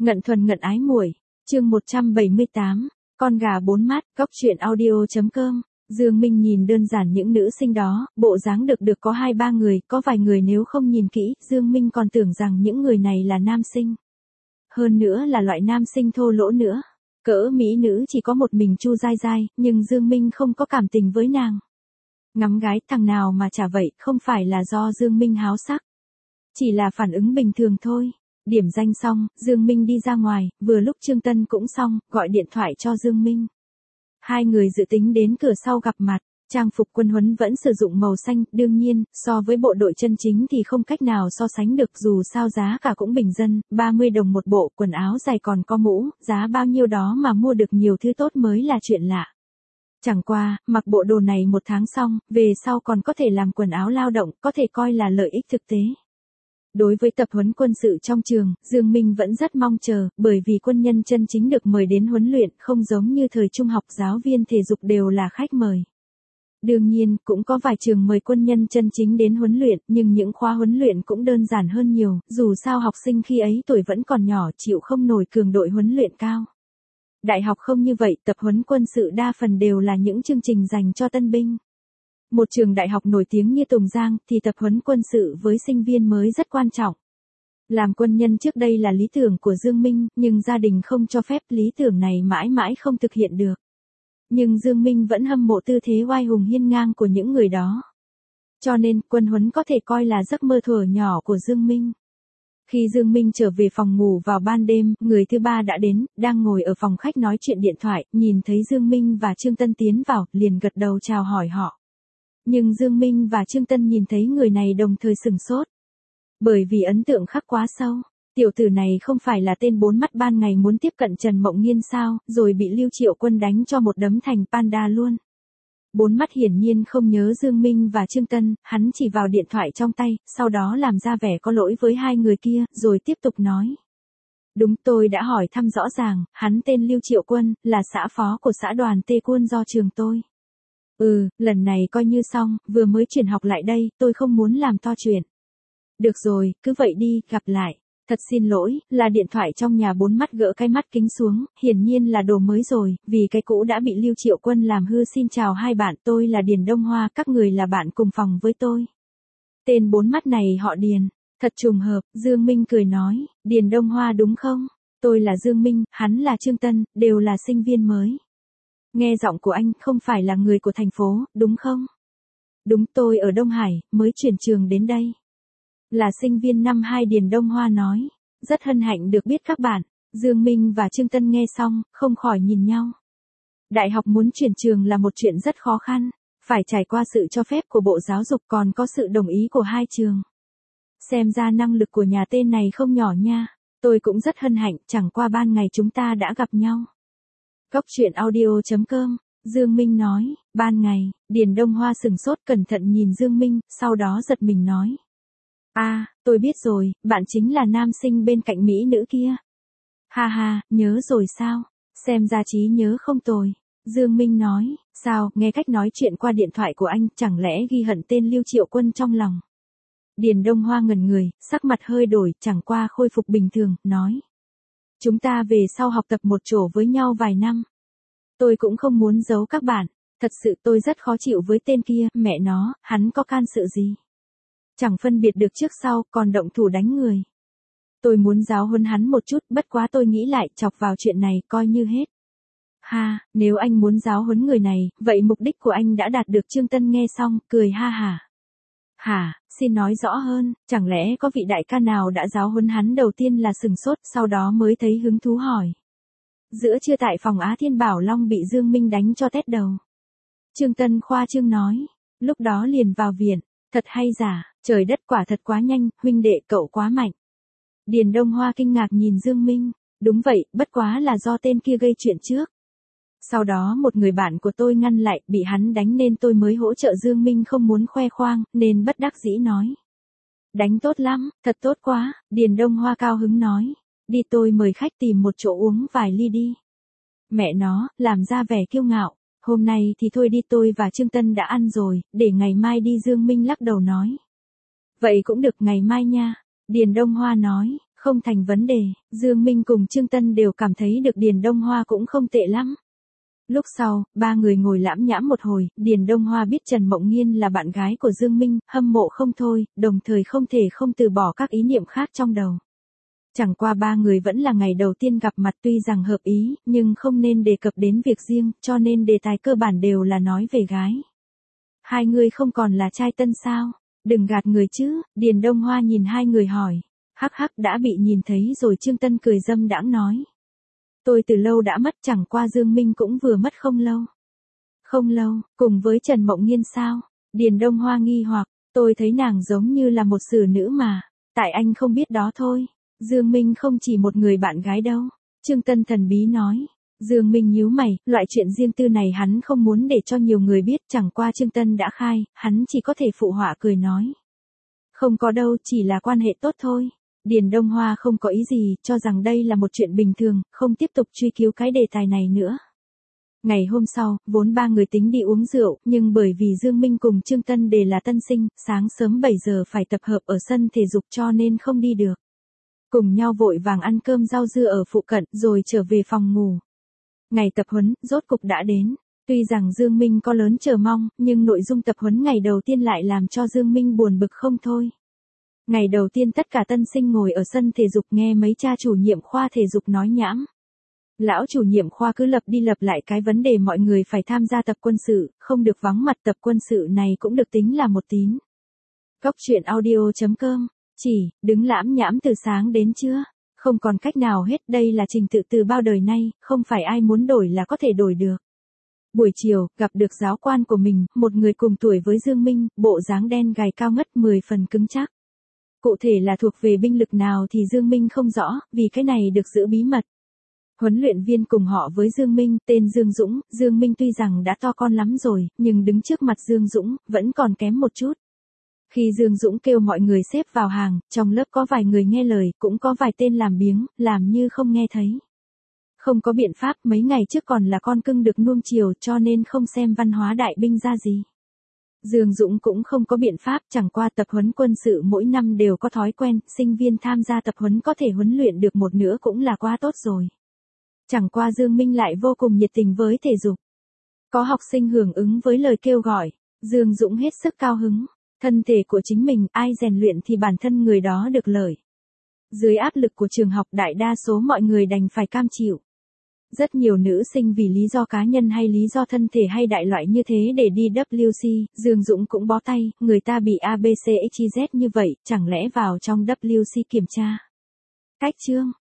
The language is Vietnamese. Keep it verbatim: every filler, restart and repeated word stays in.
Ngận thuần ngận ái muội, chương một trăm bảy mươi tám, con gà bốn mắt, góc truyện audio.com. Dương Minh nhìn đơn giản những nữ sinh đó, bộ dáng được được có hai ba người, có vài người nếu không nhìn kỹ, Dương Minh còn tưởng rằng những người này là nam sinh. Hơn nữa là loại nam sinh thô lỗ nữa. Cỡ mỹ nữ chỉ có một mình Chu Giai Giai, nhưng Dương Minh không có cảm tình với nàng. Ngắm gái thằng nào mà chả vậy, không phải là do Dương Minh háo sắc. Chỉ là phản ứng bình thường thôi. Điểm danh xong, Dương Minh đi ra ngoài, vừa lúc Trương Tân cũng xong, gọi điện thoại cho Dương Minh. Hai người dự tính đến cửa sau gặp mặt, trang phục quân huấn vẫn sử dụng màu xanh, đương nhiên, so với bộ đội chân chính thì không cách nào so sánh được dù sao giá cả cũng bình dân, ba mươi đồng một bộ, quần áo dày còn có mũ, giá bao nhiêu đó mà mua được nhiều thứ tốt mới là chuyện lạ. Chẳng qua, mặc bộ đồ này một tháng xong, về sau còn có thể làm quần áo lao động, có thể coi là lợi ích thực tế. Đối với tập huấn quân sự trong trường, Dương Minh vẫn rất mong chờ, bởi vì quân nhân chân chính được mời đến huấn luyện, không giống như thời trung học giáo viên thể dục đều là khách mời. Đương nhiên, cũng có vài trường mời quân nhân chân chính đến huấn luyện, nhưng những khóa huấn luyện cũng đơn giản hơn nhiều, dù sao học sinh khi ấy tuổi vẫn còn nhỏ chịu không nổi cường độ huấn luyện cao. Đại học không như vậy, tập huấn quân sự đa phần đều là những chương trình dành cho tân binh. Một trường đại học nổi tiếng như Tùng Giang thì tập huấn quân sự với sinh viên mới rất quan trọng. Làm quân nhân trước đây là lý tưởng của Dương Minh, nhưng gia đình không cho phép lý tưởng này mãi mãi không thực hiện được. Nhưng Dương Minh vẫn hâm mộ tư thế oai hùng hiên ngang của những người đó. Cho nên, quân huấn có thể coi là giấc mơ thuở nhỏ của Dương Minh. Khi Dương Minh trở về phòng ngủ vào ban đêm, người thứ ba đã đến, đang ngồi ở phòng khách nói chuyện điện thoại, nhìn thấy Dương Minh và Trương Tân tiến vào, liền gật đầu chào hỏi họ. Nhưng Dương Minh và Trương Tân nhìn thấy người này đồng thời sửng sốt. Bởi vì ấn tượng khắc quá sâu, tiểu tử này không phải là tên bốn mắt ban ngày muốn tiếp cận Trần Mộng Nghiên sao, rồi bị Lưu Triệu Quân đánh cho một đấm thành panda luôn. Bốn mắt hiển nhiên không nhớ Dương Minh và Trương Tân, hắn chỉ vào điện thoại trong tay, sau đó làm ra vẻ có lỗi với hai người kia, rồi tiếp tục nói. Đúng, tôi đã hỏi thăm rõ ràng, hắn tên Lưu Triệu Quân, là xã phó của xã đoàn Tê Quân do trường tôi. Ừ, lần này coi như xong, vừa mới chuyển học lại đây, tôi không muốn làm to chuyện. Được rồi, cứ vậy đi, gặp lại. Thật xin lỗi, là điện thoại trong nhà bốn mắt gỡ cái mắt kính xuống, hiển nhiên là đồ mới rồi, vì cái cũ đã bị Lưu Triệu Quân làm hư. Xin chào hai bạn, tôi là Điền Đông Hoa, các người là bạn cùng phòng với tôi. Tên bốn mắt này họ Điền, thật trùng hợp, Dương Minh cười nói, Điền Đông Hoa đúng không? Tôi là Dương Minh, hắn là Trương Tân, đều là sinh viên mới. Nghe giọng của anh không phải là người của thành phố, đúng không? Đúng, tôi ở Đông Hải, mới chuyển trường đến đây. Là sinh viên năm hai, Điền Đông Hoa nói. Rất hân hạnh được biết các bạn. Dương Minh và Trương Tân nghe xong, không khỏi nhìn nhau. Đại học muốn chuyển trường là một chuyện rất khó khăn, phải trải qua sự cho phép của Bộ Giáo dục còn có sự đồng ý của hai trường. Xem ra năng lực của nhà tên này không nhỏ nha. Tôi cũng rất hân hạnh, chẳng qua ban ngày chúng ta đã gặp nhau. Góc truyện audio.com, Dương Minh nói, ban ngày, Điền Đông Hoa sừng sốt cẩn thận nhìn Dương Minh, sau đó giật mình nói. À, tôi biết rồi, bạn chính là nam sinh bên cạnh mỹ nữ kia. Ha ha, nhớ rồi sao? Xem ra trí nhớ không tồi. Dương Minh nói, sao, nghe cách nói chuyện qua điện thoại của anh, chẳng lẽ ghi hận tên Lưu Triệu Quân trong lòng. Điền Đông Hoa ngẩn người, sắc mặt hơi đổi, chẳng qua khôi phục bình thường, nói. Chúng ta về sau học tập một chỗ với nhau vài năm. Tôi cũng không muốn giấu các bạn, thật sự tôi rất khó chịu với tên kia, mẹ nó, hắn có can sự gì. Chẳng phân biệt được trước sau, còn động thủ đánh người. Tôi muốn giáo huấn hắn một chút, bất quá tôi nghĩ lại, chọc vào chuyện này, coi như hết. Ha, nếu anh muốn giáo huấn người này, vậy mục đích của anh đã đạt được. Trương Tân nghe xong, cười ha hả. Hả, xin nói rõ hơn, chẳng lẽ có vị đại ca nào đã giáo huấn hắn? Đầu tiên là sừng sốt, sau đó mới thấy hứng thú hỏi. Giữa trưa tại phòng Á Thiên Bảo Long bị Dương Minh đánh cho tét đầu. Trương Tân khoa trương nói, lúc đó liền vào viện, thật hay giả, trời đất quả thật quá nhanh, huynh đệ cậu quá mạnh. Điền Đông Hoa kinh ngạc nhìn Dương Minh, đúng vậy, bất quá là do tên kia gây chuyện trước. Sau đó một người bạn của tôi ngăn lại, bị hắn đánh nên tôi mới hỗ trợ. Dương Minh không muốn khoe khoang, nên bất đắc dĩ nói. Đánh tốt lắm, thật tốt quá, Điền Đông Hoa cao hứng nói. Đi, tôi mời khách tìm một chỗ uống vài ly đi. Mẹ nó, làm ra vẻ kiêu ngạo, hôm nay thì thôi đi, tôi và Trương Tân đã ăn rồi, để ngày mai đi. Dương Minh lắc đầu nói. Vậy cũng được, ngày mai nha. Điền Đông Hoa nói, Không thành vấn đề, Dương Minh cùng Trương Tân đều cảm thấy được Điền Đông Hoa cũng không tệ lắm. Lúc sau, ba người ngồi lãm nhãm một hồi, Điền Đông Hoa biết Trần Mộng Nghiên là bạn gái của Dương Minh, hâm mộ không thôi, đồng thời không thể không từ bỏ các ý niệm khác trong đầu. Chẳng qua ba người vẫn là ngày đầu tiên gặp mặt, tuy rằng hợp ý, nhưng không nên đề cập đến việc riêng, cho nên đề tài cơ bản đều là nói về gái. Hai người không còn là trai tân sao? Đừng gạt người chứ, Điền Đông Hoa nhìn hai người hỏi. Hắc hắc, đã bị nhìn thấy rồi. Trương Tân cười dâm đãng nói. Tôi từ lâu đã mất, chẳng qua Dương Minh cũng vừa mất không lâu. Không lâu, cùng với Trần Mộng Nghiên sao? Điền Đông Hoa nghi hoặc, tôi thấy nàng giống như là một xử nữ mà. Tại anh không biết đó thôi. Dương Minh không chỉ một người bạn gái đâu. Trương Tân thần bí nói. Dương Minh nhíu mày, loại chuyện riêng tư này hắn không muốn để cho nhiều người biết, chẳng qua Trương Tân đã khai, hắn chỉ có thể phụ họa cười nói. Không có đâu, chỉ là quan hệ tốt thôi. Điền Đông Hoa không có ý gì, cho rằng đây là một chuyện bình thường, không tiếp tục truy cứu cái đề tài này nữa. Ngày hôm sau, vốn ba người tính đi uống rượu, nhưng bởi vì Dương Minh cùng Trương Tân đều là tân sinh, sáng sớm bảy giờ phải tập hợp ở sân thể dục cho nên không đi được. Cùng nhau vội vàng ăn cơm rau dưa ở phụ cận rồi trở về phòng ngủ. Ngày tập huấn, rốt cục đã đến. Tuy rằng Dương Minh có lớn chờ mong, nhưng nội dung tập huấn ngày đầu tiên lại làm cho Dương Minh buồn bực không thôi. Ngày đầu tiên tất cả tân sinh ngồi ở sân thể dục nghe mấy cha chủ nhiệm khoa thể dục nói nhảm. Lão chủ nhiệm khoa cứ lặp đi lặp lại cái vấn đề mọi người phải tham gia tập quân sự, không được vắng mặt. Tập quân sự này cũng được tính là một tín. Góc truyện audio chấm com, chỉ, đứng lãm nhảm từ sáng đến trưa. Không còn cách nào hết, đây là trình tự từ bao đời nay, không phải ai muốn đổi là có thể đổi được. Buổi chiều, gặp được giáo quan của mình, một người cùng tuổi với Dương Minh, bộ dáng đen gầy cao ngất mười phần cứng chắc. Cụ thể là thuộc về binh lực nào thì Dương Minh không rõ, vì cái này được giữ bí mật. Huấn luyện viên cùng họ với Dương Minh, tên Dương Dũng, Dương Minh tuy rằng đã to con lắm rồi, nhưng đứng trước mặt Dương Dũng, vẫn còn kém một chút. Khi Dương Dũng kêu mọi người xếp vào hàng, trong lớp có vài người nghe lời, cũng có vài tên làm biếng, làm như không nghe thấy. Không có biện pháp, mấy ngày trước còn là con cưng được nuông chiều cho nên không xem văn hóa đại binh ra gì. Dương Dũng cũng không có biện pháp, chẳng qua tập huấn quân sự mỗi năm đều có thói quen, sinh viên tham gia tập huấn có thể huấn luyện được một nửa cũng là quá tốt rồi. Chẳng qua Dương Minh lại vô cùng nhiệt tình với thể dục. Có học sinh hưởng ứng với lời kêu gọi, Dương Dũng hết sức cao hứng. Thân thể của chính mình, ai rèn luyện thì bản thân người đó được lợi. Dưới áp lực của trường học, đại đa số mọi người đành phải cam chịu. Rất nhiều nữ sinh vì lý do cá nhân hay lý do thân thể hay đại loại như thế để đi W C, Dương Dũng cũng bó tay, người ta bị A B C X Y Z như vậy, chẳng lẽ vào trong W C kiểm tra. Cách chương